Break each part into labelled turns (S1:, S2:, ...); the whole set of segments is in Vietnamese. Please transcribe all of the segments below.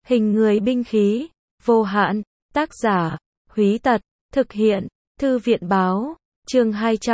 S1: Hình người binh khí, vô hạn, tác giả, Húy Tật, thực hiện, Thư viện báo, chương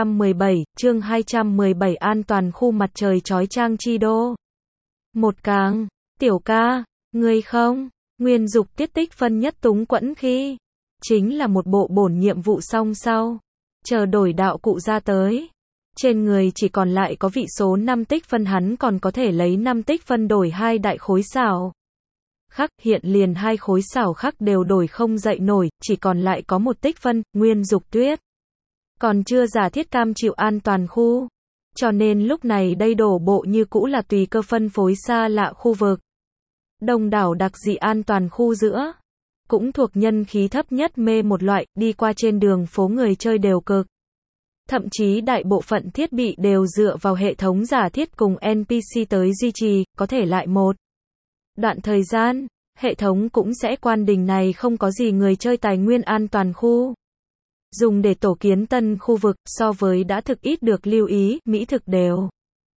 S1: 217 an toàn khu mặt trời chói chang chi đô. Một càng, tiểu ca, ngươi không, nguyên dục tiết tích phân nhất túng quẫn khi, chính là một bộ bổn nhiệm vụ xong sau, chờ đổi đạo cụ ra tới. Trên người chỉ còn lại có vị số 5 tích phân, hắn còn có thể lấy 5 tích phân đổi 2 đại khối xảo khắc, hiện liền 2 khối xảo khắc đều đổi không dậy nổi, chỉ còn lại có 1 tích phân, Nguyên Dục Tuyết còn chưa giả thiết cam chịu an toàn khu, cho nên lúc này đây đổ bộ như cũ là tùy cơ phân phối xa lạ khu vực. Đông đảo đặc dị an toàn khu giữa, cũng thuộc nhân khí thấp nhất mê một loại, đi qua trên đường phố người chơi đều cực. Thậm chí đại bộ phận thiết bị đều dựa vào hệ thống giả thiết cùng NPC tới duy trì, có thể lại một đoạn thời gian, hệ thống cũng sẽ quan đình này không có gì người chơi tài nguyên an toàn khu. Dùng để tổ kiến tân khu vực, so với đã thực ít được lưu ý, mỹ thực đều.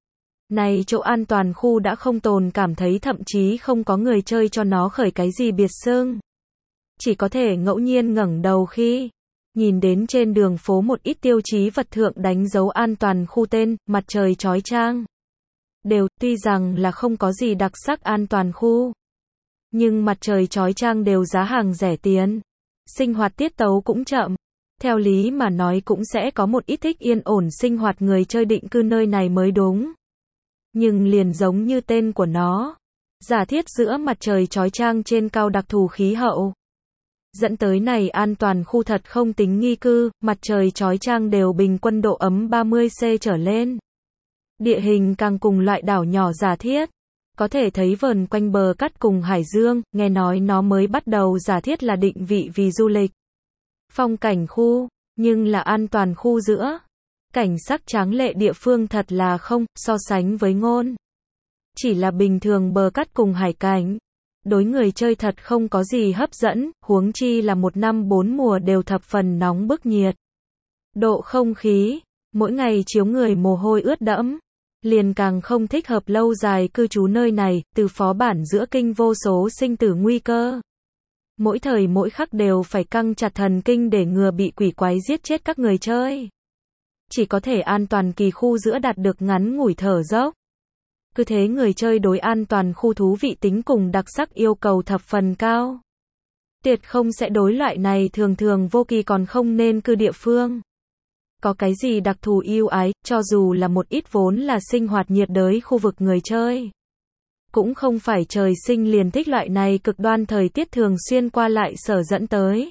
S1: Này chỗ an toàn khu đã không tồn cảm thấy, thậm chí không có người chơi cho nó khởi cái gì biệt xưng. Chỉ có thể ngẫu nhiên ngẩng đầu khi nhìn đến trên đường phố một ít tiêu chí vật thượng đánh dấu an toàn khu tên, mặt trời chói chang. Đều, tuy rằng là không có gì đặc sắc an toàn khu. Nhưng mặt trời chói chang đều giá hàng rẻ tiền. Sinh hoạt tiết tấu cũng chậm. Theo lý mà nói cũng sẽ có một ít thích yên ổn sinh hoạt người chơi định cư nơi này mới đúng. Nhưng liền giống như tên của nó, giả thiết giữa mặt trời chói chang trên cao đặc thù khí hậu. Dẫn tới này an toàn khu thật không tính nghi cư, mặt trời chói chang đều bình quân độ ấm 30°C trở lên. Địa hình càng cùng loại đảo nhỏ giả thiết. Có thể thấy vờn quanh bờ cát cùng hải dương, nghe nói nó mới bắt đầu giả thiết là định vị vì du lịch. Phong cảnh khu, nhưng là an toàn khu giữa. Cảnh sắc tráng lệ địa phương thật là không, so sánh với ngôn. Chỉ là bình thường bờ cát cùng hải cảnh. Đối người chơi thật không có gì hấp dẫn, huống chi là một năm 4 mùa đều thập phần nóng bức nhiệt. Độ không khí, mỗi ngày chiếu người mồ hôi ướt đẫm. Liền càng không thích hợp lâu dài cư trú nơi này, từ phó bản giữa kinh vô số sinh tử nguy cơ. Mỗi thời mỗi khắc đều phải căng chặt thần kinh để ngừa bị quỷ quái giết chết các người chơi. Chỉ có thể an toàn kỳ khu giữa đạt được ngắn ngủi thở dốc. Cứ thế người chơi đối an toàn khu thú vị tính cùng đặc sắc yêu cầu thập phần cao. Tuyệt không sẽ đối loại này thường thường vô kỳ còn không nên cư địa phương. Có cái gì đặc thù yêu ái, cho dù là một ít vốn là sinh hoạt nhiệt đới khu vực người chơi. Cũng không phải trời sinh liền thích loại này cực đoan thời tiết thường xuyên qua lại sở dẫn tới.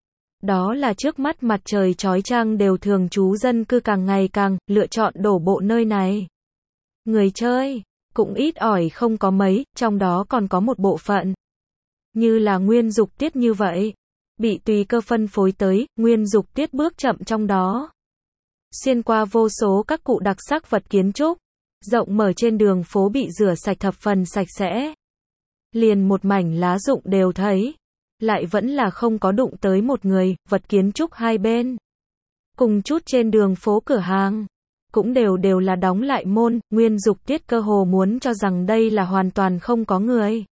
S1: Đó là trước mắt mặt trời chói chang đều thường trú dân cư càng ngày càng lựa chọn đổ bộ nơi này. Người chơi cũng ít ỏi không có mấy, trong đó còn có một bộ phận như là Nguyên Dục Tiết như vậy, bị tùy cơ phân phối tới, Nguyên Dục Tiết bước chậm trong đó. Xuyên qua vô số các cụ đặc sắc vật kiến trúc, rộng mở trên đường phố bị rửa sạch thập phần sạch sẽ. Liền một mảnh lá rụng đều thấy, lại vẫn là không có đụng tới một người, vật kiến trúc hai bên. Cùng chút trên đường phố cửa hàng, cũng đều là đóng lại môn, Nguyên Dục Tiết cơ hồ muốn cho rằng đây là hoàn toàn không có người.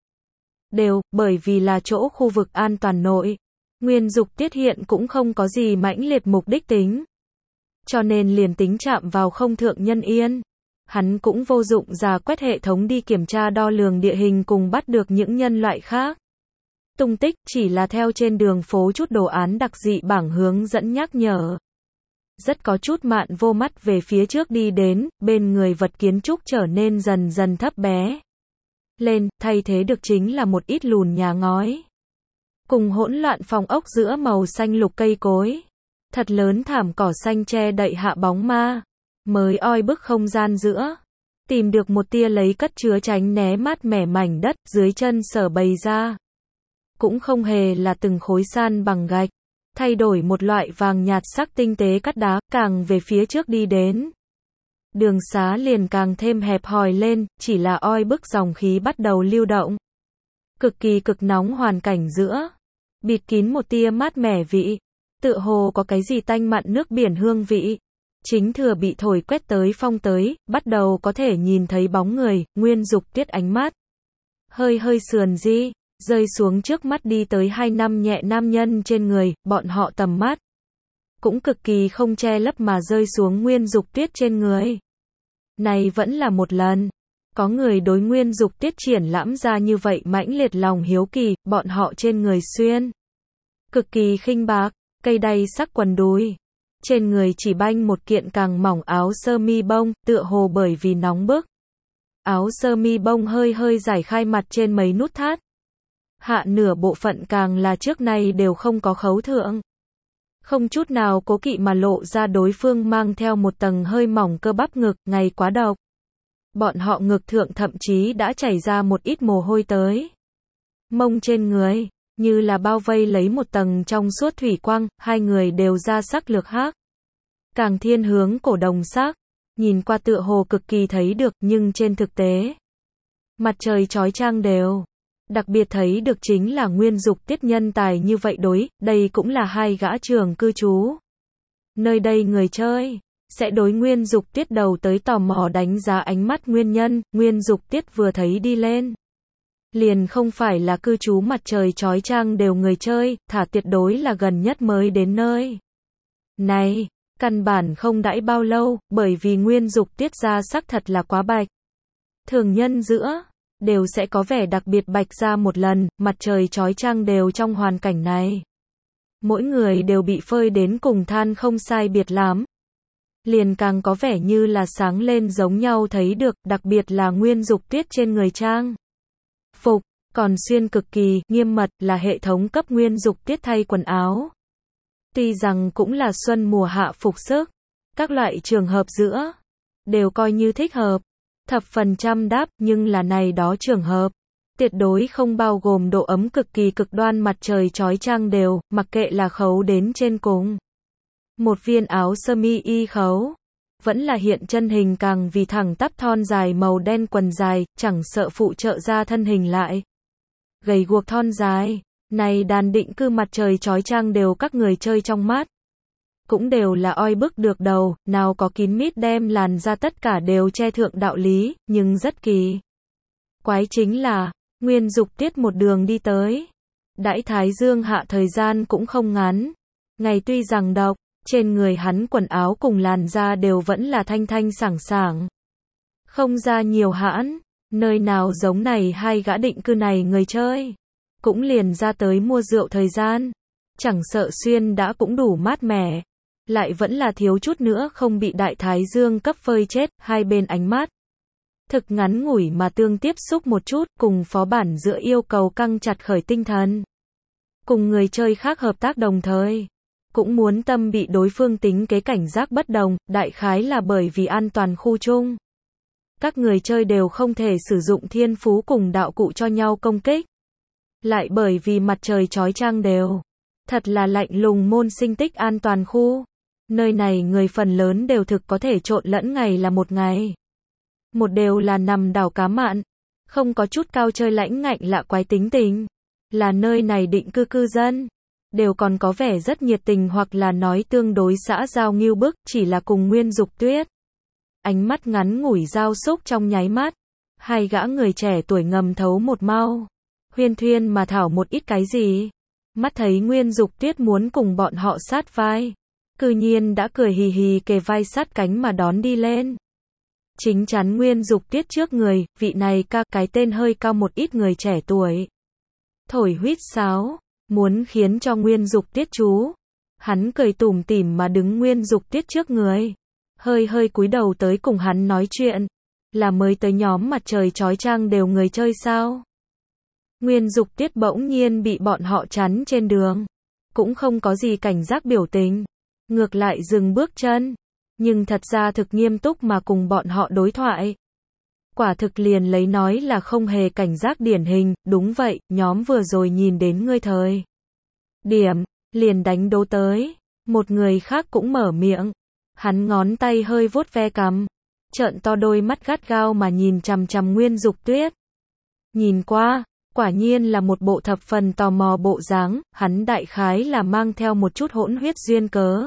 S1: Bởi vì là chỗ khu vực an toàn nội, Nguyên Dục Tiết hiện cũng không có gì mãnh liệt mục đích tính. Cho nên liền tính chạm vào không thượng nhân yên. Hắn cũng vô dụng rà quét hệ thống đi kiểm tra đo lường địa hình cùng bắt được những nhân loại khác. Tung tích chỉ là theo trên đường phố chút đồ án đặc dị bảng hướng dẫn nhắc nhở. Rất có chút mạn vô mắt về phía trước đi đến, bên người vật kiến trúc trở nên dần dần thấp bé lên, thay thế được chính là một ít lùn nhà ngói. Cùng hỗn loạn phòng ốc giữa màu xanh lục cây cối. Thật lớn thảm cỏ xanh che đậy hạ bóng ma. Mới oi bức không gian giữa. Tìm được một tia lấy cất chứa tránh né mát mẻ mảnh đất dưới chân sở bày ra. Cũng không hề là từng khối san bằng gạch. Thay đổi một loại vàng nhạt sắc tinh tế cắt đá, càng về phía trước đi đến. Đường xá liền càng thêm hẹp hòi lên, chỉ là oi bức dòng khí bắt đầu lưu động. Cực kỳ cực nóng hoàn cảnh giữa. Bịt kín một tia mát mẻ vị. Tựa hồ có cái gì tanh mặn nước biển hương vị. Chính thừa bị thổi quét tới phong tới, bắt đầu có thể nhìn thấy bóng người, Nguyên Dục Tiết ánh mắt hơi sườn rơi xuống trước mắt đi tới 2 nhẹ nam nhân trên người, bọn họ tầm mắt cũng cực kỳ không che lấp mà rơi xuống Nguyên Dục Tuyết trên người. Này vẫn là một lần, có người đối Nguyên Dục Tuyết triển lãm ra như vậy mãnh liệt lòng hiếu kỳ, bọn họ trên người xuyên cực kỳ khinh bạc, cây đay sắc quần đùi. Trên người chỉ banh một kiện càng mỏng áo sơ mi bông, tựa hồ bởi vì nóng bức. Áo sơ mi bông hơi hơi giải khai mặt trên mấy nút thắt. Hạ nửa bộ phận càng là trước nay đều không có khấu thượng. Không chút nào cố kỵ mà lộ ra đối phương mang theo một tầng hơi mỏng cơ bắp ngực, ngày quá độc. Bọn họ ngực thượng thậm chí đã chảy ra một ít mồ hôi tới. Mông trên người, như là bao vây lấy một tầng trong suốt thủy quang, hai người đều ra sắc lược hắc. Càng thiên hướng cổ đồng sắc, nhìn qua tựa hồ cực kỳ thấy được, nhưng trên thực tế, mặt trời chói chang đều. Đặc biệt thấy được chính là Nguyên Dục Tuyết nhân tài như vậy đối, đây cũng là hai gã trường cư trú. Nơi đây người chơi sẽ đối Nguyên Dục Tuyết đầu tới tò mò đánh giá ánh mắt nguyên nhân, Nguyên Dục Tuyết vừa thấy đi lên. Liền không phải là cư trú mặt trời chói chang đều người chơi, thả tuyệt đối là gần nhất mới đến nơi. Này, căn bản không đãi bao lâu, bởi vì Nguyên Dục Tuyết da sắc thật là quá bạch. Thường nhân giữa đều sẽ có vẻ đặc biệt bạch ra một lần, mặt trời chói chang đều trong hoàn cảnh này. Mỗi người đều bị phơi đến cùng than không sai biệt lắm. Liền càng có vẻ như là sáng lên giống nhau thấy được, đặc biệt là Nguyên Dục Tuyết trên người trang phục, còn xuyên cực kỳ nghiêm mật là hệ thống cấp Nguyên Dục Tuyết thay quần áo. Tuy rằng cũng là xuân mùa hạ phục sức, các loại trường hợp giữa đều coi như thích hợp, thập phần trăm đáp, nhưng là này đó trường hợp tuyệt đối không bao gồm độ ấm cực kỳ cực đoan mặt trời chói chang đều, mặc kệ là khấu đến trên cùng. Một viên áo sơ mi y khấu, vẫn là hiện chân hình càng vì thẳng tắp thon dài màu đen quần dài, chẳng sợ phụ trợ ra thân hình lại. Gầy guộc thon dài, này đàn định cư mặt trời chói chang đều các người chơi trong mắt. Cũng đều là oi bức được đầu, nào có kín mít đem làn ra tất cả đều che thượng đạo lý, nhưng rất kỳ quái chính là, Nguyên Dục Tuyết một đường đi tới. Đãi thái dương hạ thời gian cũng không ngắn. Ngày tuy rằng độc, trên người hắn quần áo cùng làn da đều vẫn là thanh thanh sảng sảng. Không ra nhiều hãn, nơi nào giống này hai gã định cư này người chơi. Cũng liền ra tới mua rượu thời gian. Chẳng sợ xuyên đã cũng đủ mát mẻ. Lại vẫn là thiếu chút nữa không bị đại thái dương cấp phơi chết, hai bên ánh mắt. Thực ngắn ngủi mà tương tiếp xúc một chút, cùng phó bản giữa yêu cầu căng chặt khởi tinh thần. Cùng người chơi khác hợp tác đồng thời. Cũng muốn tâm bị đối phương tính kế cảnh giác bất đồng, đại khái là bởi vì an toàn khu chung. Các người chơi đều không thể sử dụng thiên phú cùng đạo cụ cho nhau công kích. Lại bởi vì mặt trời chói chang đều. Thật là lạnh lùng môn sinh tích an toàn khu. Nơi này người phần lớn đều thực có thể trộn lẫn ngày là một ngày. Một đều là nằm đảo cá mặn. Không có chút cao chơi lãnh ngạnh lạ quái tính tình. Là nơi này định cư cư dân. Đều còn có vẻ rất nhiệt tình hoặc là nói tương đối xã giao nghiêu bức, chỉ là cùng Nguyên Dục Tuyết. Ánh mắt ngắn ngủi giao xúc trong nháy mắt. Hai gã người trẻ tuổi ngầm thấu một mau. Huyên thuyên mà thảo một ít cái gì. Mắt thấy Nguyên Dục Tuyết muốn cùng bọn họ sát vai. Cư nhiên đã cười hì hì kề vai sát cánh mà đón đi lên. Chính chắn Nguyên Dục Tuyết trước người, vị này ca cái tên hơi cao một ít người trẻ tuổi. Thổi huýt sáo, muốn khiến cho Nguyên Dục Tuyết chú. Hắn cười tủm tỉm mà đứng Nguyên Dục Tuyết trước người. Hơi hơi cúi đầu tới cùng hắn nói chuyện. Là mới tới nhóm mặt trời chói chang đều người chơi sao? Nguyên Dục Tuyết bỗng nhiên bị bọn họ chắn trên đường. Cũng không có gì cảnh giác biểu tình. Ngược lại dừng bước chân. Nhưng thật ra thực nghiêm túc mà cùng bọn họ đối thoại. Quả thực liền lấy nói là không hề cảnh giác điển hình, đúng vậy, nhóm vừa rồi nhìn đến ngươi thời điểm, liền đánh đố tới. Một người khác cũng mở miệng. Hắn ngón tay hơi vuốt ve cằm. Trợn to đôi mắt gắt gao mà nhìn chằm chằm Nguyên Dục Tuyết. Nhìn qua, quả nhiên là một bộ thập phần tò mò bộ dáng, hắn đại khái là mang theo một chút hỗn huyết duyên cớ.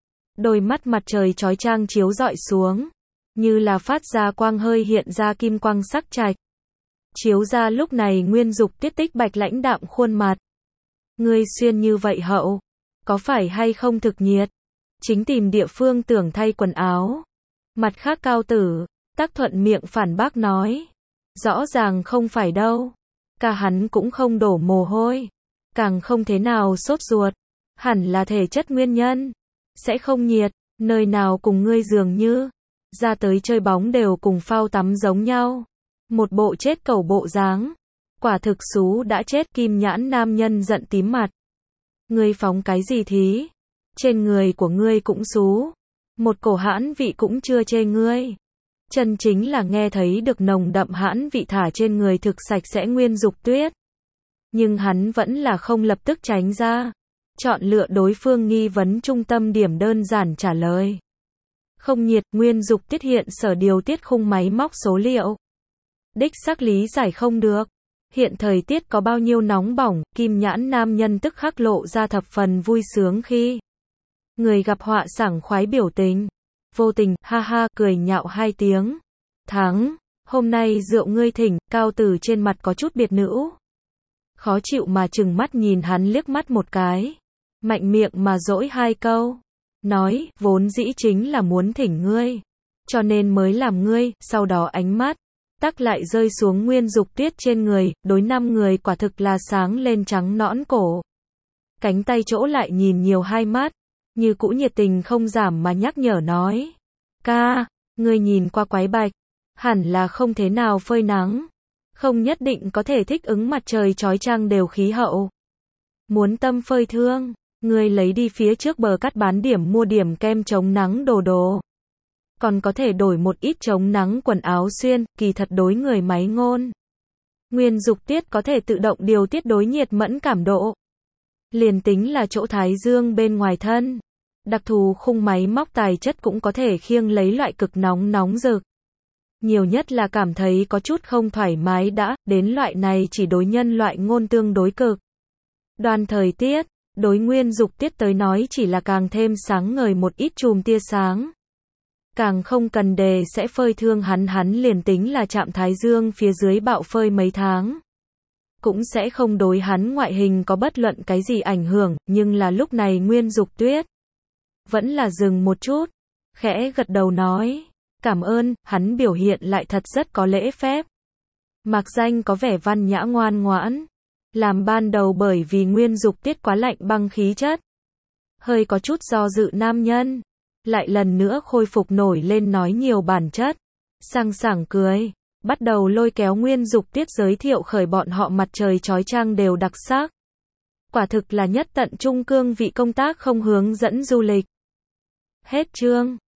S1: Đôi mắt mặt trời chói chang chiếu rọi xuống, như là phát ra quang hơi hiện ra kim quang sắc chạch. chiếu ra lúc này Nguyên Dục Tiết tích bạch lãnh đạm khuôn mặt. Ngươi xuyên như vậy hậu, có phải hay không thực nhiệt? Chính tìm địa phương tưởng thay quần áo. Mặt khác Cao Tử, Tắc thuận miệng phản bác nói. Rõ ràng không phải đâu. Cả hắn cũng không đổ mồ hôi. Càng không thế nào sốt ruột. Hẳn là thể chất nguyên nhân. Sẽ không nhiệt, nơi nào cùng ngươi dường như. Ra tới chơi bóng đều cùng phao tắm giống nhau. Một bộ chết cẩu bộ dáng. Quả thực xú đã chết. Kim nhãn nam nhân giận tím mặt. Ngươi phóng cái gì thí? Trên người của ngươi cũng xú. Một cổ hãn vị cũng chưa chê ngươi. Chân chính là nghe thấy được nồng đậm hãn vị thả trên người thực sạch sẽ Nguyên Dục Tuyết. Nhưng hắn vẫn là không lập tức tránh ra. Chọn lựa đối phương nghi vấn trung tâm điểm đơn giản trả lời. Không nhiệt, Nguyên Dục Tiết hiện sở điều tiết khung máy móc số liệu. Đích xác lý giải không được. Hiện thời tiết có bao nhiêu nóng bỏng, kim nhãn nam nhân tức khắc lộ ra thập phần vui sướng khi người gặp họa sảng khoái biểu tình. Vô tình, ha ha, cười nhạo hai tiếng. Thắng, hôm nay rượu ngươi thỉnh, Cao Tử trên mặt có chút biệt nữ. Khó chịu mà trừng mắt nhìn hắn liếc mắt một cái. Mạnh miệng mà dỗi hai câu. Nói, vốn dĩ chính là muốn thỉnh ngươi. Cho nên mới làm ngươi, sau đó ánh mắt. Tắc lại rơi xuống Nguyên Dục Tuyết trên người, đối 5 người quả thực là sáng lên trắng nõn cổ. Cánh tay chỗ lại nhìn nhiều hai mắt. Như cũ nhiệt tình không giảm mà nhắc nhở nói. Ca, ngươi nhìn qua quái bạch. Hẳn là không thế nào phơi nắng. Không nhất định có thể thích ứng mặt trời chói chang đều khí hậu. Muốn tâm phơi thương, ngươi lấy đi phía trước bờ cắt bán điểm mua điểm kem chống nắng đồ. Còn có thể đổi một ít chống nắng quần áo xuyên, kỳ thật đối người máy ngôn. Nguyên Dục Tiết có thể tự động điều tiết đối nhiệt mẫn cảm độ. Liền tính là chỗ thái dương bên ngoài thân. Đặc thù khung máy móc tài chất cũng có thể khiêng lấy loại cực nóng rực. Nhiều nhất là cảm thấy có chút không thoải mái đã, đến loại này chỉ đối nhân loại ngôn tương đối cực. Đoan thời tiết, đối Nguyên Dục Tiết tới nói chỉ là càng thêm sáng ngời một ít chùm tia sáng. Càng không cần đề sẽ phơi thương hắn liền tính là chạm thái dương phía dưới bạo phơi mấy tháng. Cũng sẽ không đối hắn ngoại hình có bất luận cái gì ảnh hưởng, nhưng là lúc này Nguyên Dục Tuyết vẫn là dừng một chút, khẽ gật đầu nói, cảm ơn, hắn biểu hiện lại thật rất có lễ phép. Mạc danh có vẻ văn nhã ngoan ngoãn, làm ban đầu bởi vì Nguyên Dục Tiết quá lạnh băng khí chất. Hơi có chút do dự nam nhân, lại lần nữa khôi phục nổi lên nói nhiều bản chất, sang sảng cười. Bắt đầu lôi kéo Nguyên Dục Tiết giới thiệu khởi bọn họ mặt trời chói chang đều đặc sắc. Quả thực là nhất tận trung cương vị công tác không hướng dẫn du lịch. Hết chương.